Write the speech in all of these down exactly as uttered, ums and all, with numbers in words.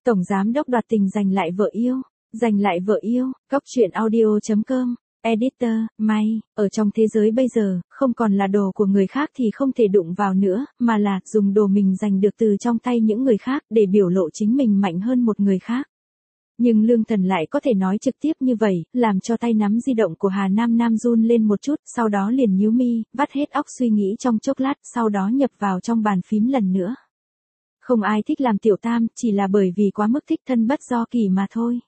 Tổng giám đốc đoạt tình giành lại vợ yêu, giành lại vợ yêu, góc truyện audio.com, editor, May, ở trong thế giới bây giờ, không còn là đồ của người khác thì không thể đụng vào nữa, mà là dùng đồ mình giành được từ trong tay những người khác để biểu lộ chính mình mạnh hơn một người khác. Nhưng Lương Thần lại có thể nói trực tiếp như vậy, làm cho tay nắm di động của Hà Nam Nam run lên một chút, sau đó liền nhíu mi, vắt hết óc suy nghĩ trong chốc lát, sau đó nhập vào trong bàn phím lần nữa. Không ai thích làm tiểu tam, chỉ là bởi vì quá mức thích thân bất do kỳ mà thôi.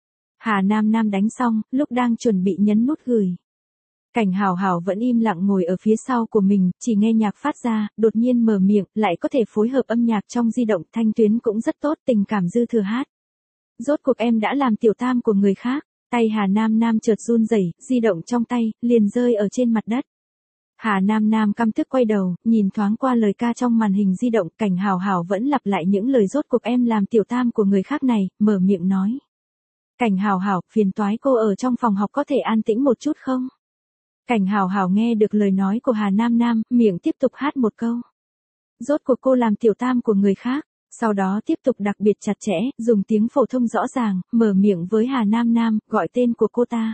Hà Nam Nam đánh xong, lúc đang chuẩn bị nhấn nút gửi. Cảnh Hào Hào vẫn im lặng ngồi ở phía sau của mình, chỉ nghe nhạc phát ra, đột nhiên mở miệng, lại có thể phối hợp âm nhạc trong di động, thanh tuyến cũng rất tốt, tình cảm dư thừa hát. Rốt cuộc em đã làm tiểu tam của người khác, tay Hà Nam Nam chợt run rẩy, di động trong tay, liền rơi ở trên mặt đất. Hà Nam Nam căm tức quay đầu, nhìn thoáng qua lời ca trong màn hình di động, Cảnh Hào Hào vẫn lặp lại những lời rốt cuộc em làm tiểu tam của người khác này, mở miệng nói. Cảnh Hào Hào, phiền toái cô ở trong phòng học có thể an tĩnh một chút không? Cảnh Hào Hào nghe được lời nói của Hà Nam Nam, miệng tiếp tục hát một câu. Rốt cuộc cô làm tiểu tam của người khác, sau đó tiếp tục đặc biệt chặt chẽ, dùng tiếng phổ thông rõ ràng, mở miệng với Hà Nam Nam, gọi tên của cô ta.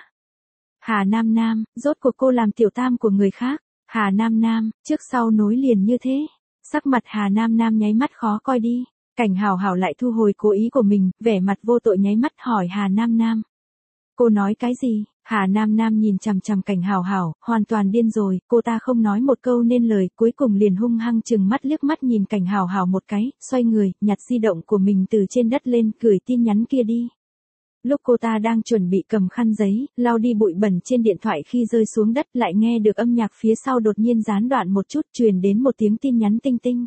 Hà Nam Nam, rốt cuộc cô làm tiểu tam của người khác. Hà Nam Nam, trước sau nối liền như thế. Sắc mặt Hà Nam Nam nháy mắt khó coi đi. Cảnh Hào Hào lại thu hồi cố ý của mình, vẻ mặt vô tội nháy mắt hỏi Hà Nam Nam. Cô nói cái gì? Hà Nam Nam nhìn chằm chằm Cảnh Hào Hào, hoàn toàn điên rồi, cô ta không nói một câu nên lời, cuối cùng liền hung hăng chừng mắt liếc mắt nhìn Cảnh Hào Hào một cái, xoay người, nhặt di động của mình từ trên đất lên, gửi tin nhắn kia đi. Lúc cô ta đang chuẩn bị cầm khăn giấy, lau đi bụi bẩn trên điện thoại khi rơi xuống đất lại nghe được âm nhạc phía sau đột nhiên gián đoạn một chút truyền đến một tiếng tin nhắn tinh tinh.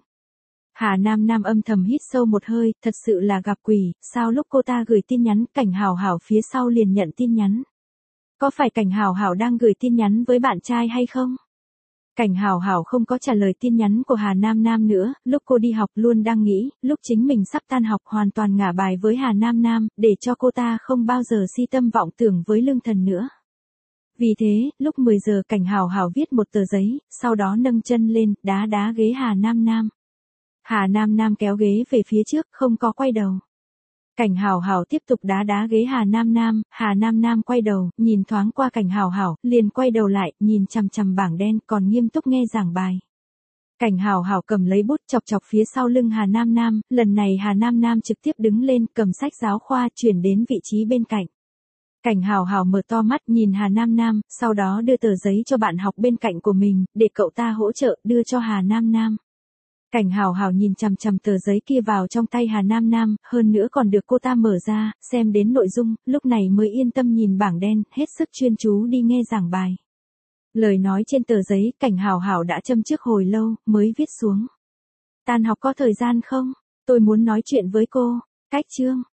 Hà Nam Nam âm thầm hít sâu một hơi, thật sự là gặp quỷ, sao lúc cô ta gửi tin nhắn Cảnh Hào Hào phía sau liền nhận tin nhắn. Có phải Cảnh Hào Hào đang gửi tin nhắn với bạn trai hay không? Cảnh Hào Hào không có trả lời tin nhắn của Hà Nam Nam nữa, lúc cô đi học luôn đang nghĩ, lúc chính mình sắp tan học hoàn toàn ngả bài với Hà Nam Nam, để cho cô ta không bao giờ si tâm vọng tưởng với Lương Thần nữa. Vì thế, lúc mười giờ Cảnh Hào Hào viết một tờ giấy, sau đó nâng chân lên, đá đá ghế Hà Nam Nam. Hà Nam Nam kéo ghế về phía trước, không có quay đầu. Cảnh Hào Hào tiếp tục đá đá ghế Hà Nam Nam, Hà Nam Nam quay đầu, nhìn thoáng qua Cảnh Hào Hào, liền quay đầu lại, nhìn chằm chằm bảng đen, còn nghiêm túc nghe giảng bài. Cảnh Hào Hào cầm lấy bút chọc chọc phía sau lưng Hà Nam Nam, lần này Hà Nam Nam trực tiếp đứng lên, cầm sách giáo khoa chuyển đến vị trí bên cạnh. Cảnh Hào Hào mở to mắt nhìn Hà Nam Nam, sau đó đưa tờ giấy cho bạn học bên cạnh của mình, để cậu ta hỗ trợ, đưa cho Hà Nam Nam. Cảnh Hào Hào nhìn chằm chằm tờ giấy kia vào trong tay Hà Nam Nam, hơn nữa còn được cô ta mở ra, xem đến nội dung, lúc này mới yên tâm nhìn bảng đen, hết sức chuyên chú đi nghe giảng bài. Lời nói trên tờ giấy, Cảnh Hào Hào đã châm trước hồi lâu, mới viết xuống. Tan học có thời gian không? Tôi muốn nói chuyện với cô. Cách chương.